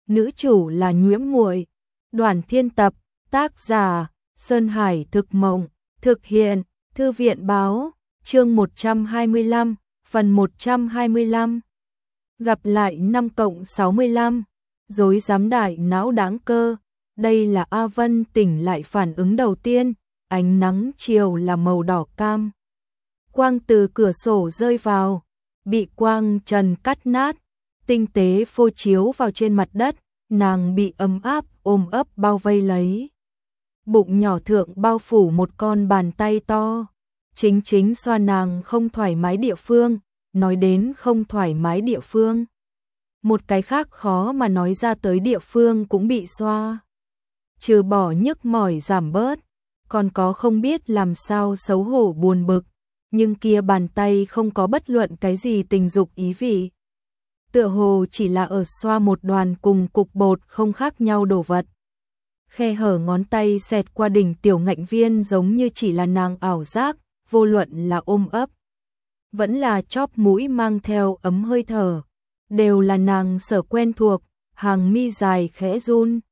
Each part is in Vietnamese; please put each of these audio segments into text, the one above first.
nữ chủ là Nhiễm Muội. Đoàn Thiên tập, tác giả Sơn Hải Thực Mộng, thực hiện Thư viện Báo, chương 125, phần 125. Gặp lại 5+65, rối rắm đại não đáng cơ. Đây là A Vân tỉnh lại phản ứng đầu tiên, ánh nắng chiều là màu đỏ cam. Quang từ cửa sổ rơi vào, bị quang trần cắt nát, tinh tế phô chiếu vào trên mặt đất, nàng bị ấm áp ôm ấp bao vây lấy. Bụng nhỏ thượng bao phủ một con bàn tay to, chính xoa nàng không thoải mái địa phương, nói đến không thoải mái địa phương. Một cái khác khó mà nói ra tới địa phương cũng bị xoa. Trừ bỏ nhức mỏi giảm bớt, còn có không biết làm sao xấu hổ buồn bực, nhưng kia bàn tay không có bất luận cái gì tình dục ý vị. Tựa hồ chỉ là ở xoa một đoàn cùng cục bột không khác nhau đồ vật. Khe hở ngón tay xẹt qua đỉnh tiểu ngạnh viên giống như chỉ là nàng ảo giác, vô luận là ôm ấp, vẫn là chóp mũi mang theo ấm hơi thở, đều là nàng sở quen thuộc, hàng mi dài khẽ run.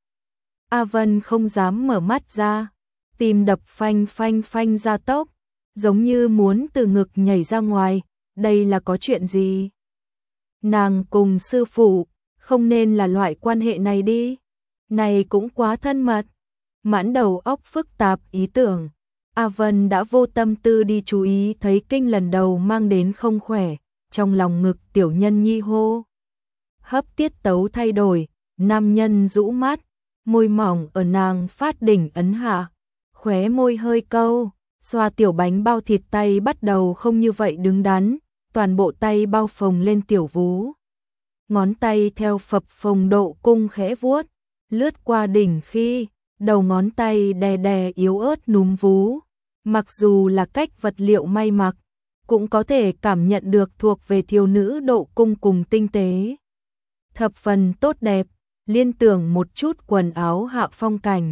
A Vân không dám mở mắt ra, tim đập phanh phanh phanh ra tốc, giống như muốn từ ngực nhảy ra ngoài, đây là có chuyện gì? Nàng cùng sư phụ, không nên là loại quan hệ này đi, này cũng quá thân mật. Mãn đầu óc phức tạp ý tưởng, A Vân đã vô tâm tư đi chú ý thấy kinh lần đầu mang đến không khỏe, trong lòng ngực tiểu nhân nhi hô. Hấp tiết tấu thay đổi, nam nhân rũ mắt, môi mỏng ở nàng phát đỉnh ấn hạ, khóe môi hơi câu, xoa tiểu bánh bao thịt tay bắt đầu không như vậy đứng đắn, toàn bộ tay bao phồng lên tiểu vú. Ngón tay theo phập phồng độ cung khẽ vuốt, lướt qua đỉnh khi, đầu ngón tay đè đè yếu ớt núm vú. Mặc dù là cách vật liệu may mặc, cũng có thể cảm nhận được thuộc về thiếu nữ độ cung cùng tinh tế. Thập phần tốt đẹp, liên tưởng một chút quần áo hạ phong cảnh.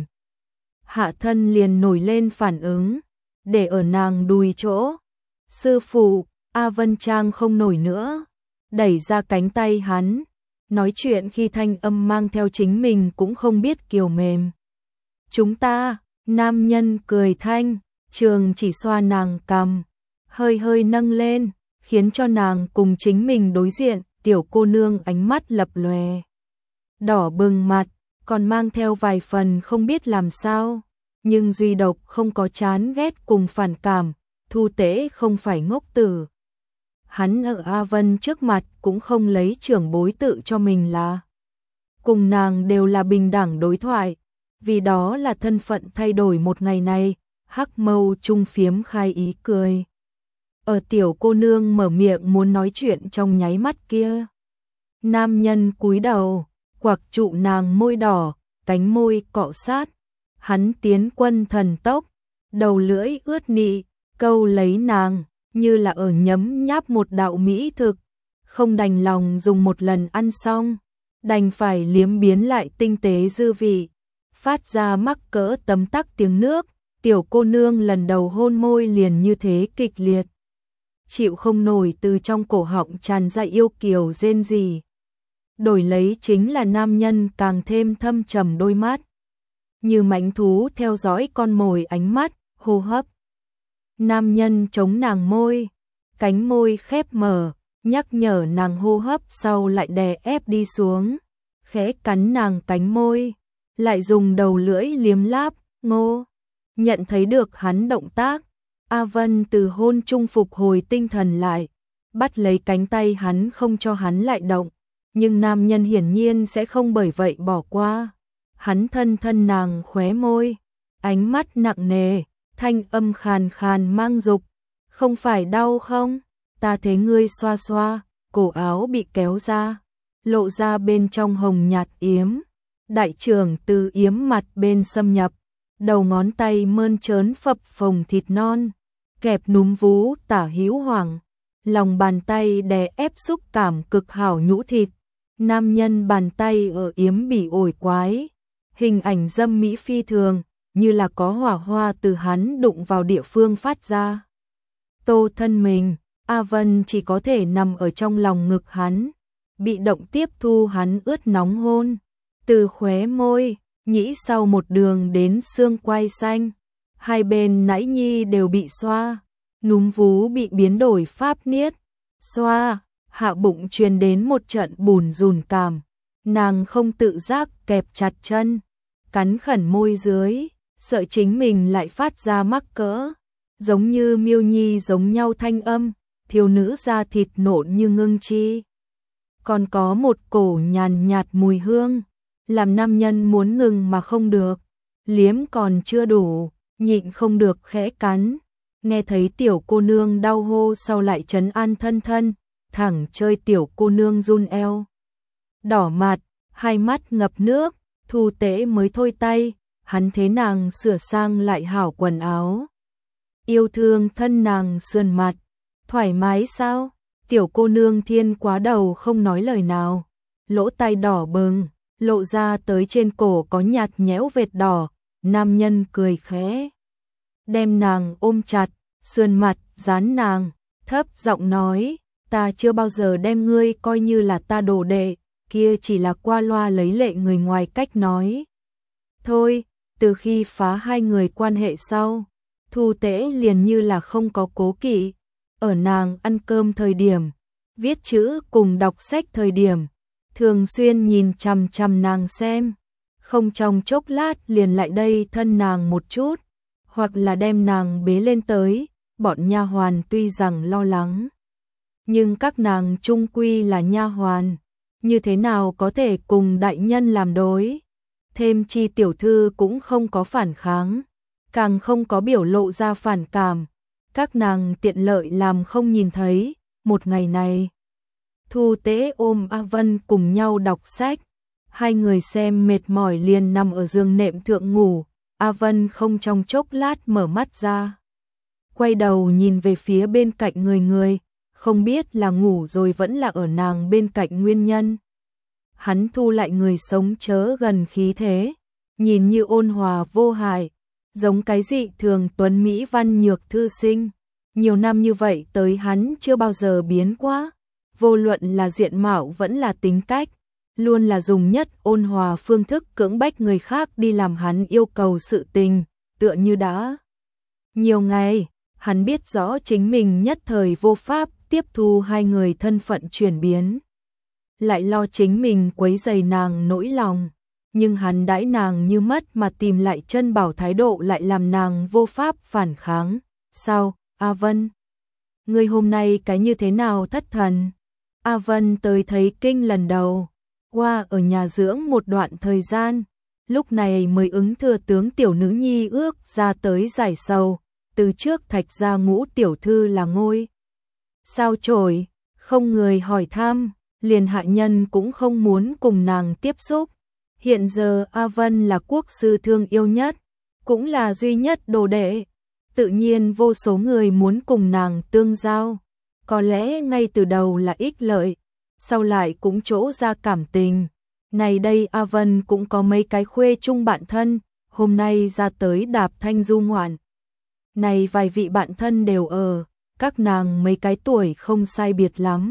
Hạ thân liền nổi lên phản ứng, để ở nàng đùi chỗ. Sư phụ, A Vân Trang không nổi nữa, đẩy ra cánh tay hắn, nói chuyện khi thanh âm mang theo chính mình cũng không biết kiều mềm. Chúng ta, nam nhân cười thanh, trường chỉ xoa nàng cằm, hơi hơi nâng lên, khiến cho nàng cùng chính mình đối diện, tiểu cô nương ánh mắt lập lòe. Đỏ bừng mặt, còn mang theo vài phần không biết làm sao, nhưng duy độc không có chán ghét cùng phản cảm, Thu Tế không phải ngốc tử. Hắn ở A Vân trước mặt cũng không lấy trưởng bối tự cho mình là. Cùng nàng đều là bình đẳng đối thoại, vì đó là thân phận thay đổi một ngày này, hắc mâu trung phiếm khai ý cười. Ở tiểu cô nương mở miệng muốn nói chuyện trong nháy mắt kia. Nam nhân cúi đầu, quặc trụ nàng môi đỏ, cánh môi cọ sát. Hắn tiến quân thần tốc, đầu lưỡi ướt nị, câu lấy nàng, như là ở nhấm nháp một đạo mỹ thực. Không đành lòng dùng một lần ăn xong, đành phải liếm biến lại tinh tế dư vị. Phát ra mắc cỡ tấm tắc tiếng nước, tiểu cô nương lần đầu hôn môi liền như thế kịch liệt. Chịu không nổi từ trong cổ họng tràn ra yêu kiều rên rỉ. Đổi lấy chính là nam nhân càng thêm thâm trầm đôi mắt. Như mãnh thú theo dõi con mồi ánh mắt, hô hấp. Nam nhân chống nàng môi, cánh môi khép mở, nhắc nhở nàng hô hấp sau lại đè ép đi xuống. Khẽ cắn nàng cánh môi, lại dùng đầu lưỡi liếm láp, ngô. Nhận thấy được hắn động tác, A Vân từ hôn trung phục hồi tinh thần lại, bắt lấy cánh tay hắn không cho hắn lại động, nhưng nam nhân hiển nhiên sẽ không bởi vậy bỏ qua. Hắn thân thân nàng khóe môi, ánh mắt nặng nề, thanh âm khàn khàn mang dục. Không phải đau không? Ta thấy ngươi xoa xoa, cổ áo bị kéo ra, lộ ra bên trong hồng nhạt yếm. Đại trưởng từ yếm mặt bên xâm nhập, đầu ngón tay mơn trớn phập phồng thịt non, kẹp núm vú tả hữu hoàng, lòng bàn tay đè ép xúc cảm cực hảo nhũ thịt. Nam nhân bàn tay ở yếm bỉ ổi quái, hình ảnh dâm mỹ phi thường, như là có hỏa hoa từ hắn đụng vào địa phương phát ra. Tô thân mình, A Vân chỉ có thể nằm ở trong lòng ngực hắn, bị động tiếp thu hắn ướt nóng hôn. Từ khóe môi, nhĩ sau một đường đến xương quai xanh. Hai bên nãy nhi đều bị xoa, núm vú bị biến đổi pháp niết. Xoa, hạ bụng truyền đến một trận bùn rùn cảm. Nàng không tự giác kẹp chặt chân, cắn khẩn môi dưới, sợ chính mình lại phát ra mắc cỡ. Giống như miêu nhi giống nhau thanh âm, thiếu nữ da thịt nộn như ngưng chi. Còn có một cổ nhàn nhạt mùi hương, làm nam nhân muốn ngừng mà không được. Liếm còn chưa đủ, nhịn không được khẽ cắn. Nghe thấy tiểu cô nương đau hô sau lại trấn an thân thân, thẳng chơi tiểu cô nương run eo. Đỏ mặt, hai mắt ngập nước, Thu Tế mới thôi tay, hắn thế nàng sửa sang lại hảo quần áo. Yêu thương thân nàng sườn mặt, thoải mái sao? Tiểu cô nương thiên quá đầu không nói lời nào, lỗ tai đỏ bừng, lộ ra tới trên cổ có nhạt nhẽo vệt đỏ, nam nhân cười khẽ. Đem nàng ôm chặt, sườn mặt, dán nàng, thấp giọng nói, ta chưa bao giờ đem ngươi coi như là ta đồ đệ, kia chỉ là qua loa lấy lệ người ngoài cách nói. Thôi, từ khi phá hai người quan hệ sau, Thu Tế liền như là không có cố kỵ, ở nàng ăn cơm thời điểm, viết chữ cùng đọc sách thời điểm, thường xuyên nhìn chằm chằm nàng xem, không trong chốc lát liền lại đây thân nàng một chút, hoặc là đem nàng bế lên tới, bọn nha hoàn tuy rằng lo lắng, nhưng các nàng chung quy là nha hoàn, như thế nào có thể cùng đại nhân làm đối. Thêm chi tiểu thư cũng không có phản kháng, càng không có biểu lộ ra phản cảm, các nàng tiện lợi làm không nhìn thấy. Một ngày này, Thu Tế ôm A Vân cùng nhau đọc sách, hai người xem mệt mỏi liền nằm ở giường nệm thượng ngủ. A Vân không trong chốc lát mở mắt ra, quay đầu nhìn về phía bên cạnh người, không biết là ngủ rồi vẫn là ở nàng bên cạnh nguyên nhân. Hắn thu lại người sống chớ gần khí thế, nhìn như ôn hòa vô hại, giống cái dị thường tuấn mỹ văn nhược thư sinh. Nhiều năm như vậy tới hắn chưa bao giờ biến quá, vô luận là diện mạo vẫn là tính cách, luôn là dùng nhất ôn hòa phương thức cưỡng bách người khác đi làm hắn yêu cầu sự tình, tựa như đã nhiều ngày, hắn biết rõ chính mình nhất thời vô pháp tiếp thu hai người thân phận chuyển biến. Lại lo chính mình quấy rầy nàng nỗi lòng, nhưng hắn đãi nàng như mất mà tìm lại chân bảo thái độ lại làm nàng vô pháp phản kháng. Sao, A Vân? Ngươi hôm nay cái như thế nào thất thần? A Vân tới thấy kinh lần đầu, qua ở nhà dưỡng một đoạn thời gian, lúc này mới ứng thừa tướng tiểu nữ nhi ước ra tới giải sầu, từ trước Thạch gia ngũ tiểu thư là ngôi sao chổi, không người hỏi thăm, liền hạ nhân cũng không muốn cùng nàng tiếp xúc. Hiện giờ A Vân là quốc sư thương yêu nhất, cũng là duy nhất đồ đệ, tự nhiên vô số người muốn cùng nàng tương giao, có lẽ ngay từ đầu là ích lợi, sau lại cũng chỗ ra cảm tình. Này đây A Vân cũng có mấy cái khuê chung bạn thân, hôm nay ra tới đạp thanh du ngoạn. Này vài vị bạn thân đều ở, các nàng mấy cái tuổi không sai biệt lắm,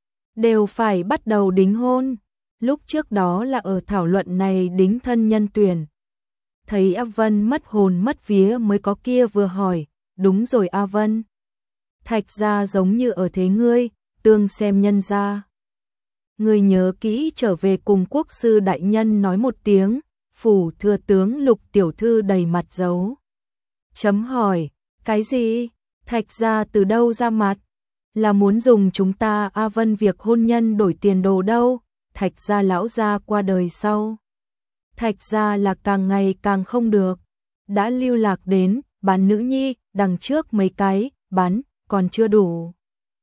đều phải bắt đầu đính hôn. Lúc trước đó là ở thảo luận này đính thân nhân tuyển. Thấy A Vân mất hồn mất vía mới có kia vừa hỏi, đúng rồi A Vân. Thạch gia giống như ở thế ngươi, tương xem nhân gia. Ngươi nhớ kỹ trở về cùng quốc sư đại nhân nói một tiếng, phủ thừa tướng Lục tiểu thư đầy mặt dấu chấm hỏi, cái gì? Thạch gia từ đâu ra mặt? Là muốn dùng chúng ta A Vân việc hôn nhân đổi tiền đồ đâu? Thạch gia lão gia qua đời sau, Thạch gia là càng ngày càng không được, đã lưu lạc đến bán nữ nhi, đằng trước mấy cái bán còn chưa đủ.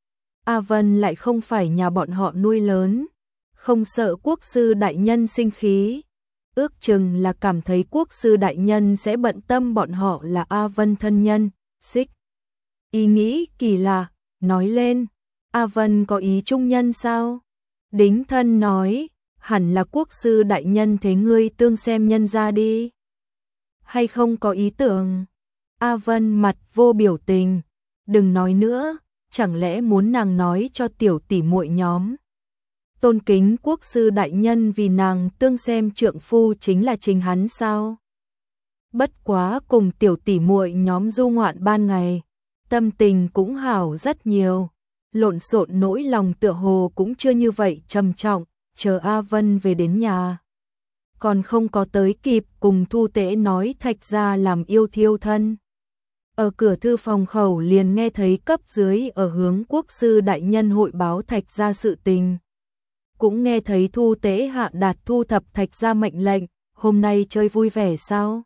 A Vân lại không phải nhà bọn họ nuôi lớn, không sợ quốc sư đại nhân sinh khí, ước chừng là cảm thấy quốc sư đại nhân sẽ bận tâm bọn họ là A Vân thân nhân. Xích ý nghĩ kỳ lạ, nói lên, A Vân có ý trung nhân sao? Đính thân nói, hẳn là quốc sư đại nhân thế ngươi tương xem nhân ra đi. Hay không có ý tưởng? A Vân mặt vô biểu tình, đừng nói nữa, chẳng lẽ muốn nàng nói cho tiểu tỷ muội nhóm. tôn kính quốc sư đại nhân vì nàng tương xem trượng phu chính là chính hắn sao? Bất quá cùng tiểu tỷ muội nhóm du ngoạn ban ngày, tâm tình cũng hảo rất nhiều, lộn xộn nỗi lòng tựa hồ cũng chưa như vậy trầm trọng, chờ A Vân về đến nhà. Còn không có tới kịp cùng Thu Tế nói Thạch gia làm yêu thiêu thân. Ở cửa thư phòng khẩu liền nghe thấy cấp dưới ở hướng quốc sư đại nhân hội báo Thạch gia sự tình. Cũng nghe thấy Thu Tế hạ đạt thu thập Thạch gia mệnh lệnh, hôm nay chơi vui vẻ sao?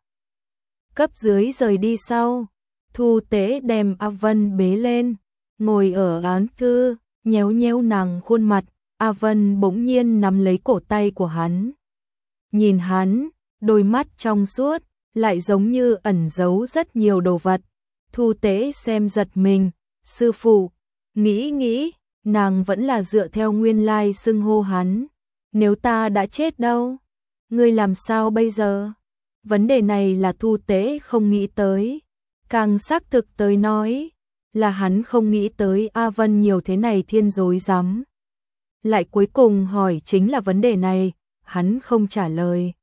Cấp dưới rời đi sau, Thu Tế đem A Vân bế lên, ngồi ở án thư, nhéo nhéo nàng khuôn mặt, A Vân bỗng nhiên nắm lấy cổ tay của hắn. Nhìn hắn, đôi mắt trong suốt, lại giống như ẩn giấu rất nhiều đồ vật. Thu Tế xem giật mình, sư phụ, nghĩ, nàng vẫn là dựa theo nguyên lai xưng hô hắn. Nếu ta đã chết đâu? Ngươi làm sao bây giờ? Vấn đề này là Thu Tế không nghĩ tới. Càng xác thực tới nói, là hắn không nghĩ tới A Vân nhiều thế này thiên dối rắm. Lại cuối cùng hỏi chính là vấn đề này, hắn không trả lời.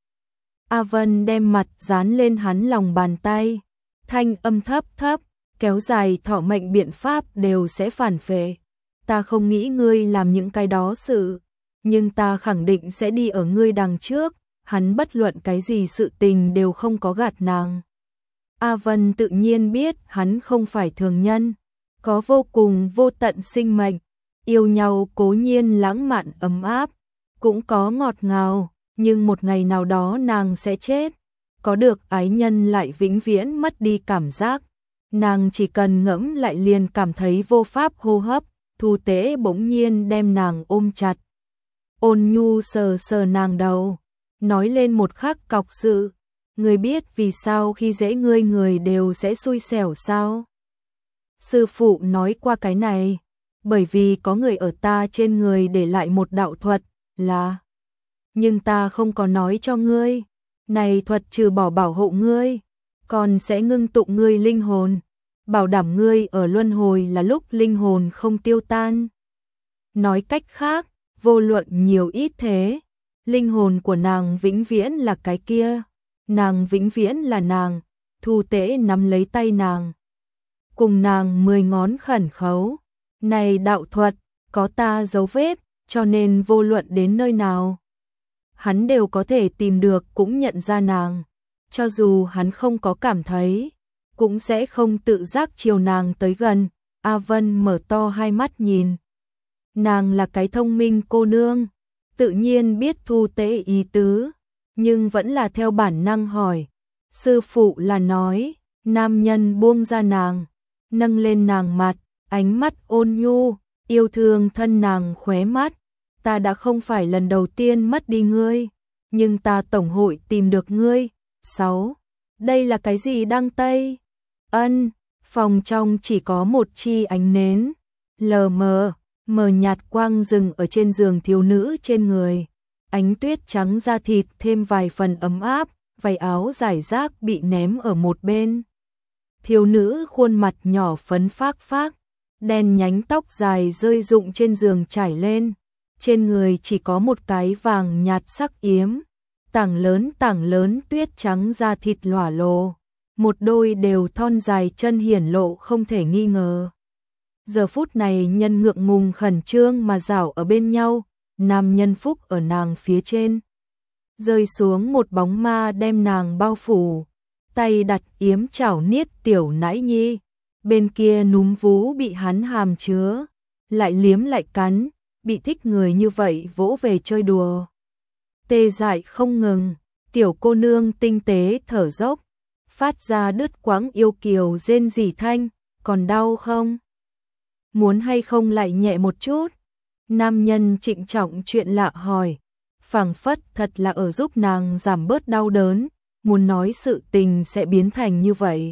A Vân đem mặt dán lên hắn lòng bàn tay, thanh âm thấp thấp, kéo dài thọ mệnh biện pháp đều sẽ phản phệ. Ta không nghĩ ngươi làm những cái đó sự, nhưng ta khẳng định sẽ đi ở ngươi đằng trước, hắn bất luận cái gì sự tình đều không có gạt nàng. A Vân tự nhiên biết hắn không phải thường nhân, có vô cùng vô tận sinh mệnh, yêu nhau cố nhiên lãng mạn ấm áp, cũng có ngọt ngào, nhưng một ngày nào đó nàng sẽ chết, có được ái nhân lại vĩnh viễn mất đi cảm giác. Nàng chỉ cần ngẫm lại liền cảm thấy vô pháp hô hấp. Thu Tế bỗng nhiên đem nàng ôm chặt, ôn nhu sờ sờ nàng đầu, nói lên một khắc cọc sự. Ngươi biết vì sao khi dễ ngươi người đều sẽ xui xẻo sao? Sư phụ nói qua cái này, bởi vì có người ở ta trên người để lại một đạo thuật, là... Nhưng ta không có nói cho ngươi, này thuật trừ bỏ bảo hộ ngươi, còn sẽ ngưng tụ ngươi linh hồn, bảo đảm ngươi ở luân hồi là lúc linh hồn không tiêu tan. Nói cách khác, vô luận nhiều ít thế, linh hồn của nàng vĩnh viễn là cái kia, nàng vĩnh viễn là nàng. Thu Tế nắm lấy tay nàng, cùng nàng 10 ngón khẩn khấu, này đạo thuật, có ta dấu vết, cho nên vô luận đến nơi nào, hắn đều có thể tìm được cũng nhận ra nàng, cho dù hắn không có cảm thấy, cũng sẽ không tự giác chiều nàng tới gần. A Vân mở to hai mắt nhìn. Nàng là cái thông minh cô nương, tự nhiên biết Thu Tế ý tứ, nhưng vẫn là theo bản năng hỏi. Sư phụ là nói, nam nhân buông ra nàng, nâng lên nàng mặt, ánh mắt ôn nhu, yêu thương thân nàng khóe mắt. Ta đã không phải lần đầu tiên mất đi ngươi, nhưng ta tổng hội tìm được ngươi. 6. Đây là cái gì đăng tây? Ân, phòng trong chỉ có một chi ánh nến, lờ mờ, mờ nhạt quang rừng ở trên giường thiếu nữ trên người. Ánh tuyết trắng da thịt thêm vài phần ấm áp, váy áo rải rác bị ném ở một bên. Thiếu nữ khuôn mặt nhỏ phấn phác phác, đen nhánh tóc dài rơi rụng trên giường trải lên. Trên người chỉ có một cái vàng nhạt sắc yếm, tảng lớn tuyết trắng da thịt lỏa lồ, một đôi đều thon dài chân hiển lộ không thể nghi ngờ. Giờ phút này nhân ngượng ngùng khẩn trương mà rảo ở bên nhau, nam nhân phúc ở nàng phía trên. Rơi xuống một bóng ma đem nàng bao phủ, tay đặt yếm chảo niết tiểu nãi nhi, bên kia núm vú bị hắn hàm chứa, lại liếm lại cắn, bị thích người như vậy vỗ về chơi đùa. Tê dại không ngừng, tiểu cô nương tinh tế thở dốc, phát ra đứt quãng yêu kiều rên rỉ thanh, còn đau không? Muốn hay không lại nhẹ một chút? Nam nhân trịnh trọng chuyện lạ hỏi, phảng phất thật là ở giúp nàng giảm bớt đau đớn, muốn nói sự tình sẽ biến thành như vậy.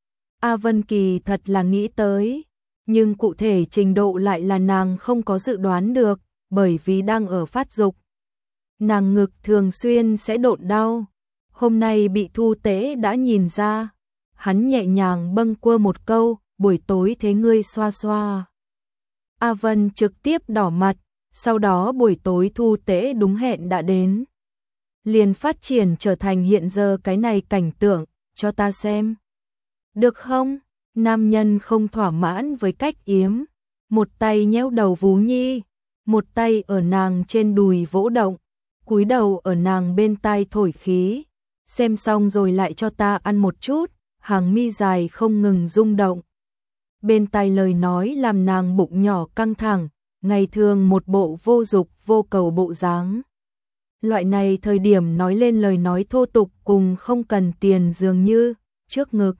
A Vân Kỳ thật là nghĩ tới, nhưng cụ thể trình độ lại là nàng không có dự đoán được, bởi vì đang ở phát dục. Nàng ngực thường xuyên sẽ độn đau, hôm nay bị Thu Tế đã nhìn ra, hắn nhẹ nhàng bâng quơ một câu, buổi tối thế ngươi xoa xoa. A Vân trực tiếp đỏ mặt, Sau đó buổi tối Thu Tế đúng hẹn đã đến. Liền phát triển trở thành hiện giờ cái này cảnh tượng, cho ta xem. Được không? Nam nhân không thỏa mãn với cách yếm, một tay nhéo đầu Vú Nhi, một tay ở nàng trên đùi vỗ động, cúi đầu ở nàng bên tai thổi khí. Xem xong rồi lại cho ta ăn một chút, hàng mi dài không ngừng rung động. Bên tai lời nói làm nàng bụng nhỏ căng thẳng, ngày thường một bộ vô dục vô cầu bộ dáng. Loại này thời điểm nói lên lời nói thô tục cùng không cần tiền dường như, trước ngực,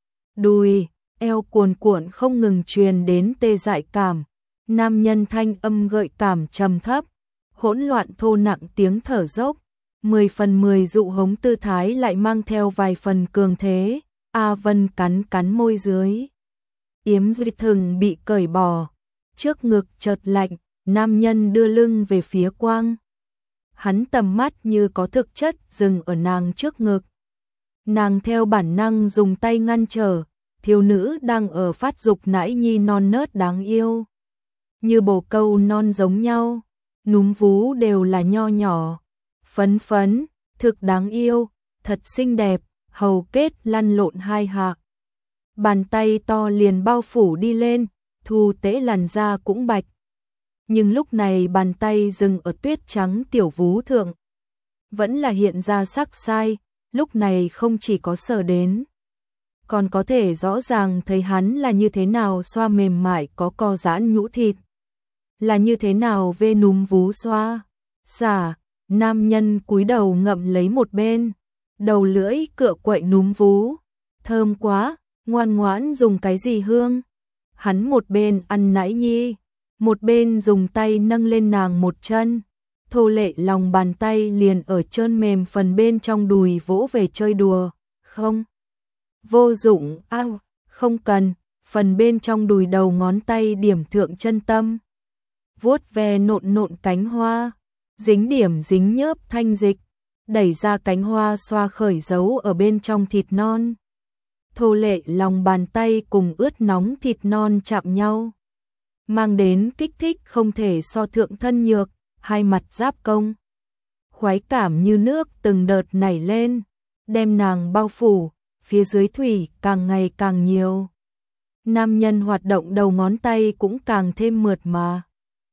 đùi, eo cuồn cuộn không ngừng truyền đến tê dại cảm. Nam nhân thanh âm gợi cảm trầm thấp, hỗn loạn thô nặng tiếng thở dốc, 10 phần 10 dụ hống tư thái lại mang theo vài phần cường thế. A Vân cắn cắn môi dưới. Yếm dây thừng bị cởi bỏ, trước ngực chợt lạnh, nam nhân đưa lưng về phía quang. Hắn tầm mắt như có thực chất dừng ở nàng trước ngực. Nàng theo bản năng dùng tay ngăn trở, thiếu nữ đang ở phát dục nãi nhi non nớt đáng yêu. Như bồ câu non giống nhau, núm vú đều là nho nhỏ, phấn phấn, thực đáng yêu, thật xinh đẹp, hầu kết lăn lộn hai hạ. Bàn tay to liền bao phủ đi lên, Thu Tế làn da cũng bạch. Nhưng lúc này bàn tay dừng ở tuyết trắng tiểu vú thượng. Vẫn là hiện ra sắc sai, lúc này không chỉ có sờ đến. Còn có thể rõ ràng thấy hắn là như thế nào xoa mềm mại có co giãn nhũ thịt. Là như thế nào vê núm vú xoa. Xả, nam nhân cúi đầu ngậm lấy một bên. Đầu lưỡi cựa quậy núm vú. Thơm quá, ngoan ngoãn dùng cái gì hương. Hắn một bên ăn nãi nhi, một bên dùng tay nâng lên nàng một chân. Thô lệ lòng bàn tay liền ở trơn mềm phần bên trong đùi vỗ về chơi đùa. Không. Vô dụng, không cần. Phần bên trong đùi đầu ngón tay điểm thượng chân tâm. Vuốt ve nộn nộn cánh hoa. Dính điểm dính nhớp thanh dịch. Đẩy ra cánh hoa xoa khởi dấu ở bên trong thịt non. Thô lệ lòng bàn tay cùng ướt nóng thịt non chạm nhau. Mang đến kích thích không thể so thượng thân nhược, hai mặt giáp công. Khoái cảm như nước từng đợt nảy lên, đem nàng bao phủ, phía dưới thủy càng ngày càng nhiều. Nam nhân hoạt động đầu ngón tay cũng càng thêm mượt mà.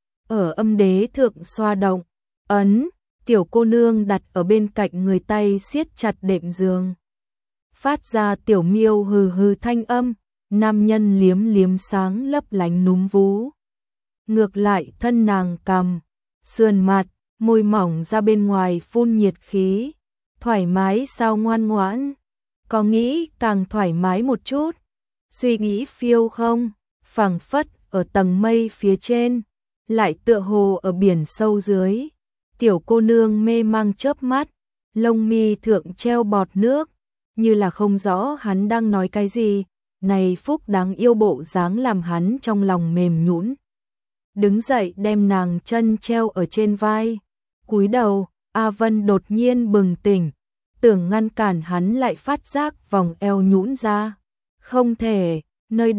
Ở âm đế thượng xoa động, ấn, tiểu cô nương đặt ở bên cạnh người tay siết chặt đệm giường. Phát ra tiểu miêu hừ hừ thanh âm, nam nhân liếm liếm sáng lấp lánh núm vú. Ngược lại thân nàng cằm, sườn mặt, môi mỏng ra bên ngoài phun nhiệt khí. Thoải mái sao ngoan ngoãn? Có nghĩ càng thoải mái một chút? Suy nghĩ phiêu không? Phảng phất ở tầng mây phía trên, lại tựa hồ ở biển sâu dưới. Tiểu cô nương mê mang chớp mắt, lông mi thượng treo bọt nước, như là không rõ hắn đang nói cái gì. Này phúc đáng yêu bộ dáng làm hắn trong lòng mềm nhũn. Đứng dậy đem nàng chân treo ở trên vai, cúi đầu. A Vân đột nhiên bừng tỉnh, tưởng ngăn cản hắn lại phát giác vòng eo nhũn ra. Không thể, nơi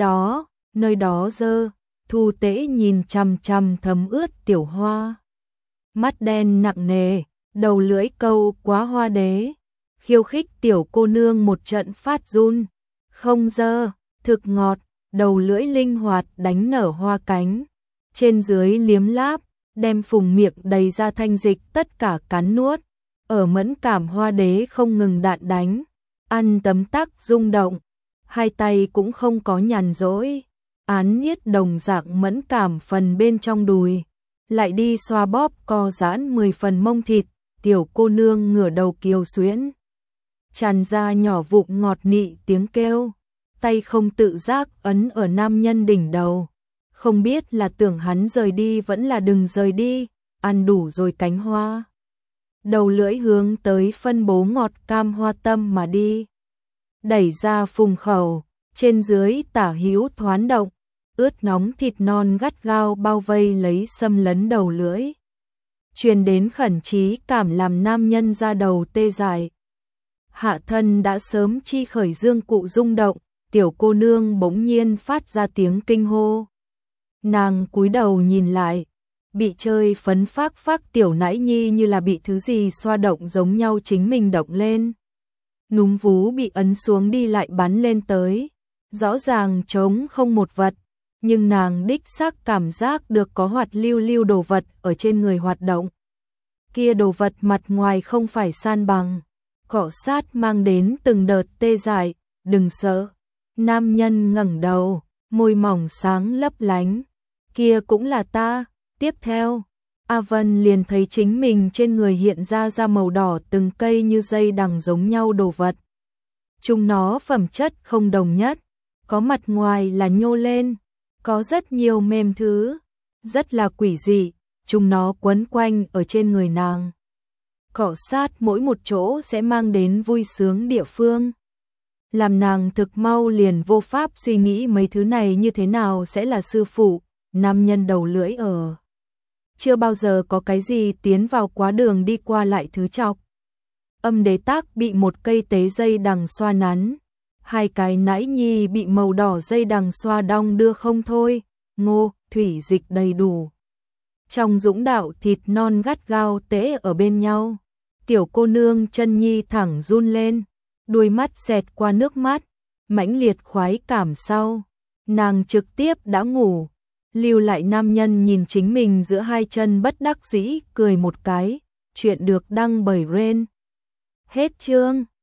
đó dơ. Thu Tế nhìn chằm chằm thấm ướt tiểu hoa. Mắt đen nặng nề, đầu lưỡi câu quá hoa đế. Khiêu khích tiểu cô nương một trận phát run. Không dơ, thực ngọt, đầu lưỡi linh hoạt đánh nở hoa cánh. Trên dưới liếm láp, đem phùng miệng đầy ra thanh dịch tất cả cắn nuốt. Ở mẫn cảm hoa đế không ngừng đạn đánh, ăn tấm tắc rung động. Hai tay cũng không có nhàn rỗi, án niết đồng dạng mẫn cảm phần bên trong đùi. Lại đi xoa bóp co giãn 10 phần mông thịt, tiểu cô nương ngửa đầu kiều xuyễn. Tràn ra nhỏ vụng ngọt nị tiếng kêu, tay không tự giác ấn ở nam nhân đỉnh đầu. Không biết là tưởng hắn rời đi vẫn là đừng rời đi, ăn đủ rồi cánh hoa. Đầu lưỡi hướng tới phân bố ngọt cam hoa tâm mà đi. Đẩy ra phùng khẩu, trên dưới tả hữu thoán động, ướt nóng thịt non gắt gao bao vây lấy xâm lấn đầu lưỡi. Truyền đến khẩn trí cảm làm nam nhân ra đầu tê dại. Hạ thân đã sớm chi khởi dương cụ rung động, tiểu cô nương bỗng nhiên phát ra tiếng kinh hô. Nàng cúi đầu nhìn lại, bị chơi phấn phác phác tiểu nãi nhi như là bị thứ gì xoa động giống nhau chính mình động lên. Núm vú bị ấn xuống đi lại bắn lên tới, rõ ràng trống không một vật, nhưng nàng đích xác cảm giác được có hoạt lưu lưu đồ vật ở trên người hoạt động. Kia đồ vật mặt ngoài không phải san bằng, cọ sát mang đến từng đợt tê dại, đừng sợ. Nam nhân ngẩng đầu, môi mỏng sáng lấp lánh, kia cũng là ta. Tiếp theo, A Vân liền thấy chính mình trên người hiện ra màu đỏ từng cây như dây đằng giống nhau đồ vật. Chúng nó phẩm chất không đồng nhất, có mặt ngoài là nhô lên, có rất nhiều mềm thứ, rất là quỷ dị, chúng nó quấn quanh ở trên người nàng. Cọ sát mỗi một chỗ sẽ mang đến vui sướng địa phương. Làm nàng thực mau liền vô pháp suy nghĩ mấy thứ này như thế nào sẽ là sư phụ, nam nhân đầu lưỡi ở. Chưa bao giờ có cái gì tiến vào quá đường đi qua lại thứ chọc. Âm đế tác bị một cây tế dây đằng xoa nắn, hai cái nãi nhi bị màu đỏ dây đằng xoa đong đưa không thôi, ngô, thủy dịch đầy đủ. Trong dũng đạo thịt non gắt gao tễ ở bên nhau, tiểu cô nương chân nhi thẳng run lên, đuôi mắt xẹt qua nước mắt, mãnh liệt khoái cảm sau. Nàng trực tiếp đã ngủ, lưu lại nam nhân nhìn chính mình giữa hai chân bất đắc dĩ cười một cái, chuyện được đăng bởi Ren. Hết chương.